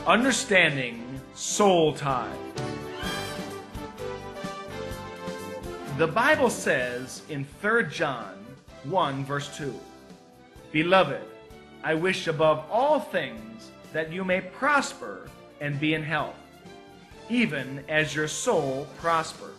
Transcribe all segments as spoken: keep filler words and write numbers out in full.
Understanding soul ties. The Bible says in Third John one verse two, "Beloved, I wish above all things that you may prosper and be in health, even as your soul prospers."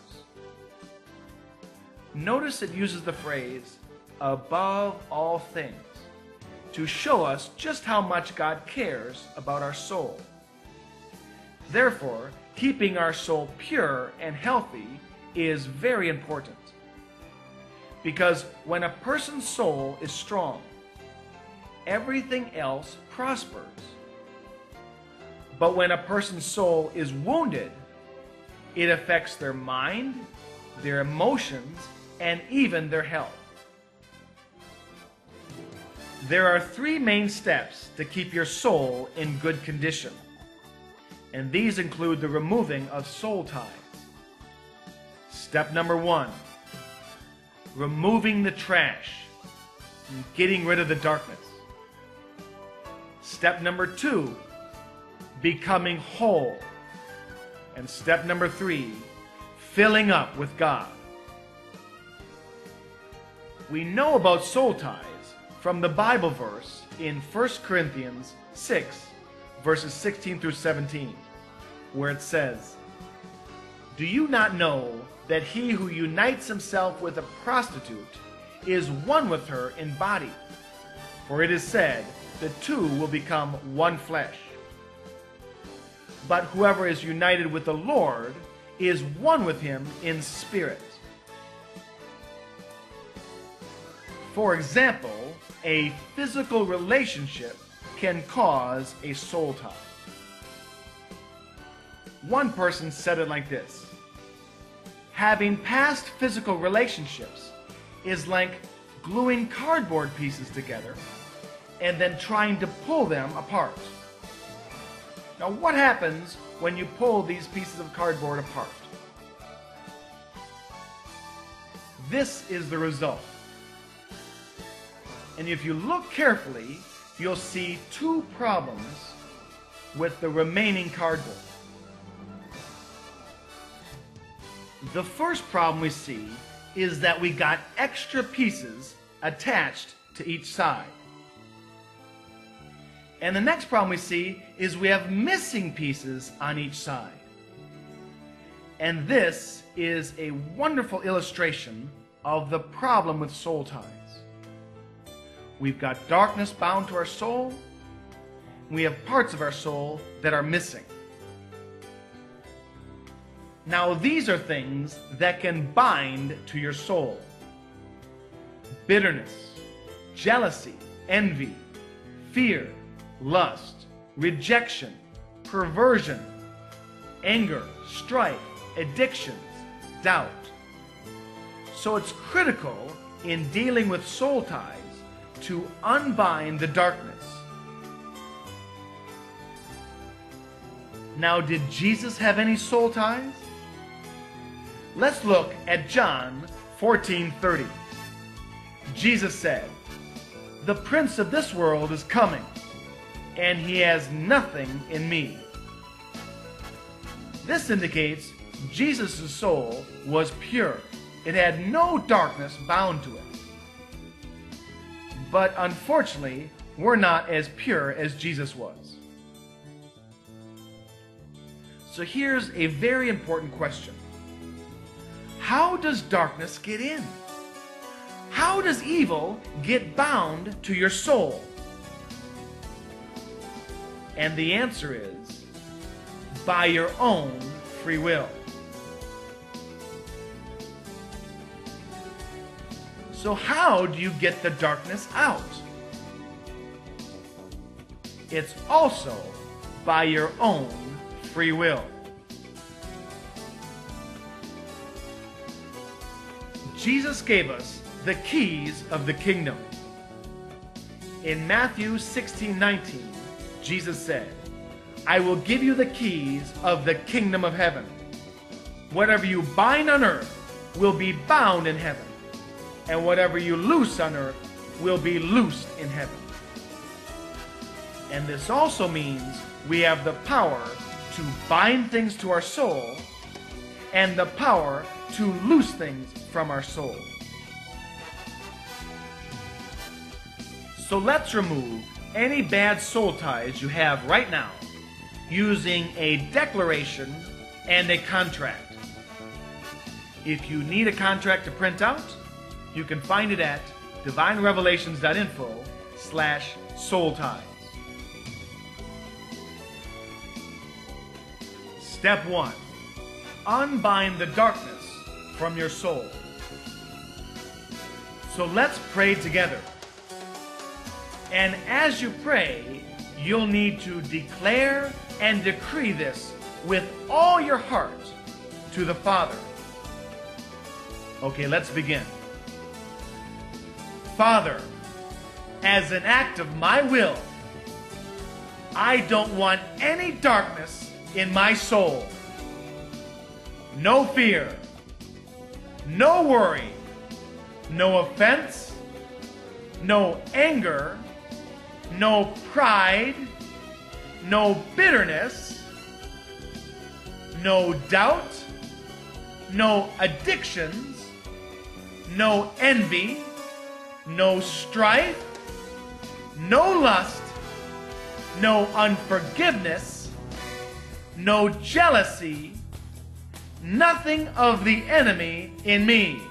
Notice it uses the phrase, "above all things," to show us just how much God cares about our soul. Therefore, keeping our soul pure and healthy is very important. Because when a person's soul is strong, everything else prospers. But when a person's soul is wounded, it affects their mind, their emotions, and even their health. There are three main steps to keep your soul in good condition, and these include the removing of soul ties. Step number one, removing the trash and getting rid of the darkness. Step number two, becoming whole. And step number three, filling up with God. We know about soul ties from the Bible verse in First Corinthians six, verses sixteen through seventeen, where it says, "Do you not know that he who unites himself with a prostitute is one with her in body? For it is said, the two will become one flesh. But whoever is united with the Lord is one with him in spirit." For example, a physical relationship can cause a soul tie. One person said it like this: "Having past physical relationships is like gluing cardboard pieces together and then trying to pull them apart." Now, what happens when you pull these pieces of cardboard apart? This is the result. And if you look carefully, you'll see two problems with the remaining cardboard. The first problem we see is that we got extra pieces attached to each side. And the next problem we see is we have missing pieces on each side. And this is a wonderful illustration of the problem with soul ties. We've got darkness bound to our soul. We have parts of our soul that are missing. Now, these are things that can bind to your soul: bitterness, jealousy, envy, fear, lust, rejection, perversion, anger, strife, addictions, doubt. So it's critical in dealing with soul ties to unbind the darkness. Now, did Jesus have any soul ties? Let's look at John fourteen thirty. Jesus said, "The prince of this world is coming, and he has nothing in me." This indicates Jesus' soul was pure. It had no darkness bound to it. But unfortunately, we're not as pure as Jesus was. So here's a very important question. How does darkness get in? How does evil get bound to your soul? And the answer is, by your own free will. So how do you get the darkness out? It's also by your own free will. Jesus gave us the keys of the kingdom. In Matthew sixteen nineteen, Jesus said, "I will give you the keys of the kingdom of heaven. Whatever you bind on earth will be bound in heaven, and whatever you loose on earth will be loosed in heaven." And this also means we have the power to bind things to our soul and the power to loose things from our soul. So let's remove any bad soul ties you have right now using a declaration and a contract. If you need a contract to print out, you can find it at divine revelations dot info slash soul ties. Step one. Unbind the darkness from your soul. So let's pray together. And as you pray, you'll need to declare and decree this with all your heart to the Father. Okay, let's begin. Father, as an act of my will, I don't want any darkness in my soul. No fear, no worry, no offense, no anger, no pride, no bitterness, no doubt, no addictions, no envy, no strife, no lust, no unforgiveness, no jealousy, nothing of the enemy in me.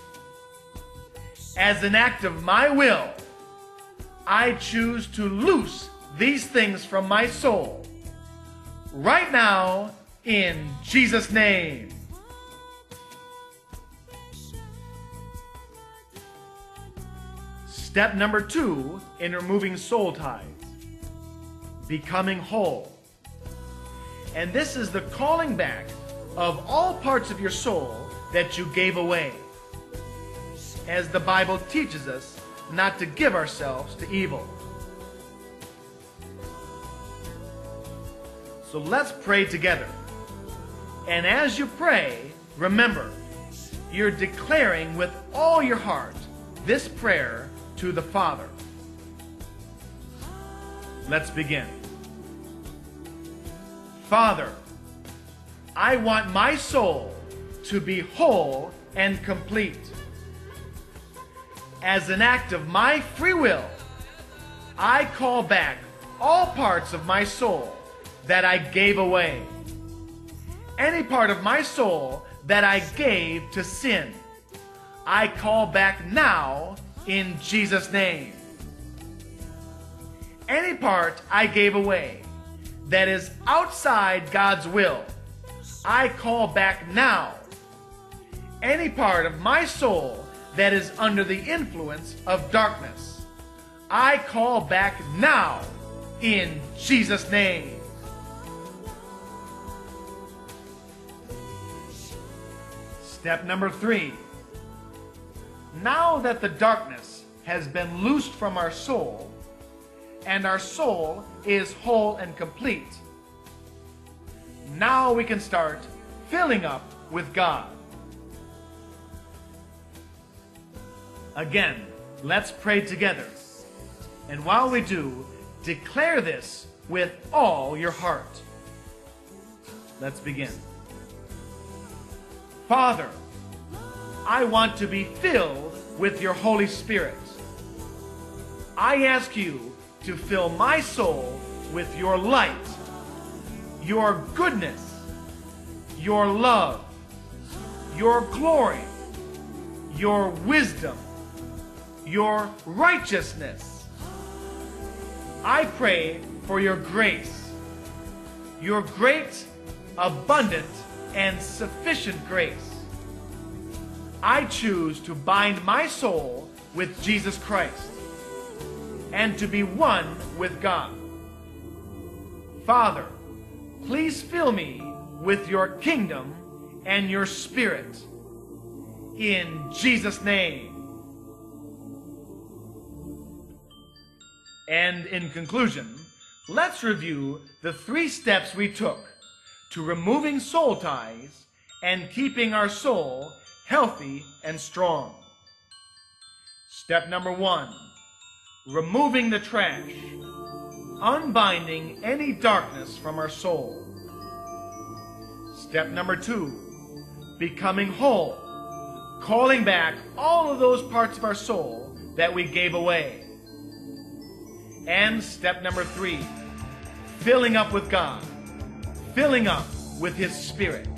As an act of my will, I choose to loose these things from my soul right now in Jesus' name. Step number two in removing soul ties, becoming whole. And this is the calling back of all parts of your soul that you gave away, as the Bible teaches us not to give ourselves to evil. So let's pray together. And as you pray, remember, you're declaring with all your heart this prayer to the Father. Let's begin. Father, I want my soul to be whole and complete. As an act of my free will, I call back all parts of my soul that I gave away. Any part of my soul that I gave to sin, I call back now in Jesus' name. Any part I gave away that is outside God's will, I call back now. Any part of my soul that is under the influence of darkness, I call back now in Jesus' name. Step number three. Now that the darkness has been loosed from our soul, and our soul is whole and complete, now we can start filling up with God. Again, let's pray together. And while we do, declare this with all your heart. Let's begin. Father, I want to be filled with your Holy Spirit. I ask you to fill my soul with your light, your goodness, your love, your glory, your wisdom, your righteousness. I pray for your grace, your great, abundant, and sufficient grace. I choose to bind my soul with Jesus Christ and to be one with God. Father, please fill me with your kingdom and your spirit. In Jesus' name. And in conclusion, let's review the three steps we took to removing soul ties and keeping our soul healthy and strong. Step number one, removing the trash. unbinding any darkness from our soul. Step number two, becoming whole, calling back all of those parts of our soul that we gave away. And step number three, filling up with God, filling up with His Spirit.